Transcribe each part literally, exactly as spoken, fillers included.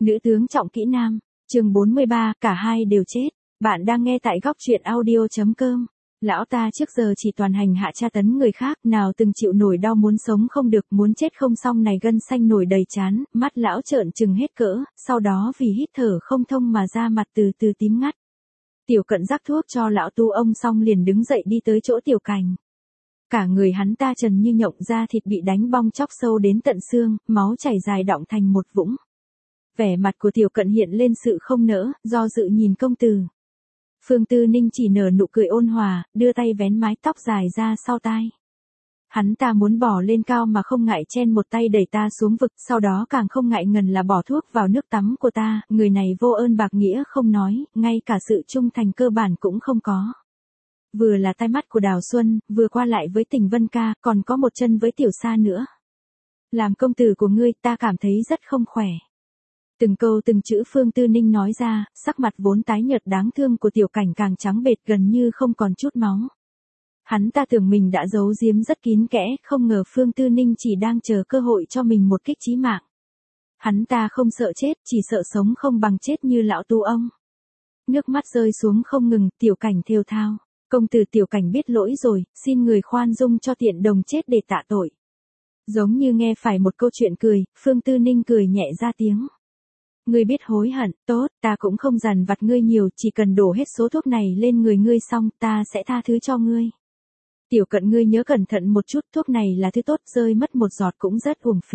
Nữ tướng trọng kỹ nam, chương bốn mươi ba, cả hai đều chết. Bạn đang nghe tại góc truyện audio chấm com. Lão ta trước giờ chỉ toàn hành hạ tra tấn người khác, nào từng chịu nổi đau muốn sống không được, muốn chết không xong này gân xanh nổi đầy trán, mắt lão trợn trừng hết cỡ, sau đó vì hít thở không thông mà da mặt từ từ tím ngắt. Tiểu Cận rắc thuốc cho lão tu ông xong liền đứng dậy đi tới chỗ Tiểu Cảnh. Cả người hắn ta trần như nhộng, da thịt bị đánh bong chóc sâu đến tận xương, máu chảy dài đọng thành một vũng. Vẻ mặt của Tiểu Cận hiện lên sự không nỡ, do dự nhìn công tử. Phương Tư Ninh chỉ nở nụ cười ôn hòa, đưa tay vén mái tóc dài ra sau tai. Hắn ta muốn bỏ lên cao mà không ngại chen một tay đẩy ta xuống vực, sau đó càng không ngại ngần là bỏ thuốc vào nước tắm của ta, người này vô ơn bạc nghĩa không nói, ngay cả sự trung thành cơ bản cũng không có. Vừa là tai mắt của Đào Xuân, vừa qua lại với Tình Vân ca, còn có một chân với Tiểu Sa nữa. Làm công tử của ngươi, ta cảm thấy rất không khỏe. Từng câu từng chữ Phương Tư Ninh nói ra, sắc mặt vốn tái nhợt đáng thương của Tiểu Cảnh càng trắng bệch gần như không còn chút máu. Hắn ta tưởng mình đã giấu giếm rất kín kẽ, không ngờ Phương Tư Ninh chỉ đang chờ cơ hội cho mình một kích chí mạng. Hắn ta không sợ chết, chỉ sợ sống không bằng chết như lão tu ông. Nước mắt rơi xuống không ngừng, Tiểu Cảnh thều thào. Công tử. Tiểu Cảnh biết lỗi rồi, xin người khoan dung cho tiện đồng chết để tạ tội. Giống như nghe phải một câu chuyện cười, Phương Tư Ninh cười nhẹ ra tiếng. Ngươi biết hối hận, tốt, ta cũng không dằn vặt ngươi nhiều, chỉ cần đổ hết số thuốc này lên người ngươi xong, ta sẽ tha thứ cho ngươi. Tiểu Cận, ngươi nhớ cẩn thận một chút, thuốc này là thứ tốt, rơi mất một giọt cũng rất uổng phí.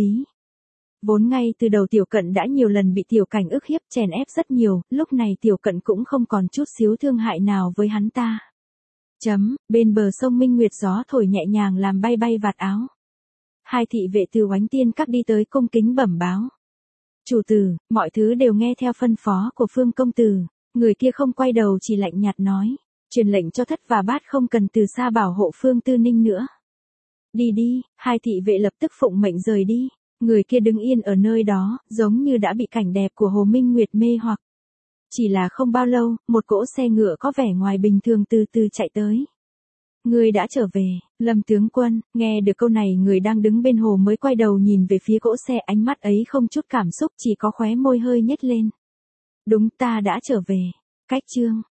Vốn ngay từ đầu Tiểu Cận đã nhiều lần bị Tiểu Cảnh ức hiếp chèn ép rất nhiều, lúc này Tiểu Cận cũng không còn chút xíu thương hại nào với hắn ta. Chấm, bên bờ sông Minh Nguyệt gió thổi nhẹ nhàng làm bay bay vạt áo. Hai thị vệ từ Oánh Tiên Các đi tới cung kính bẩm báo. Chủ tử, mọi thứ đều nghe theo phân phó của Phương công tử. Người kia không quay đầu chỉ lạnh nhạt nói. Truyền lệnh cho Thất và Bát không cần từ xa bảo hộ Phương Tư Ninh nữa. Đi đi, hai thị vệ lập tức phụng mệnh rời đi. Người kia đứng yên ở nơi đó, giống như đã bị cảnh đẹp của Hồ Minh Nguyệt mê hoặc. Chỉ là không bao lâu, một cỗ xe ngựa có vẻ ngoài bình thường từ từ chạy tới. Người đã trở về, Lâm tướng quân. Nghe được câu này, người đang đứng bên hồ mới quay đầu nhìn về phía cỗ xe, ánh mắt ấy không chút cảm xúc, chỉ có khóe môi hơi nhếch lên. Đúng, ta đã trở về. Cách chương,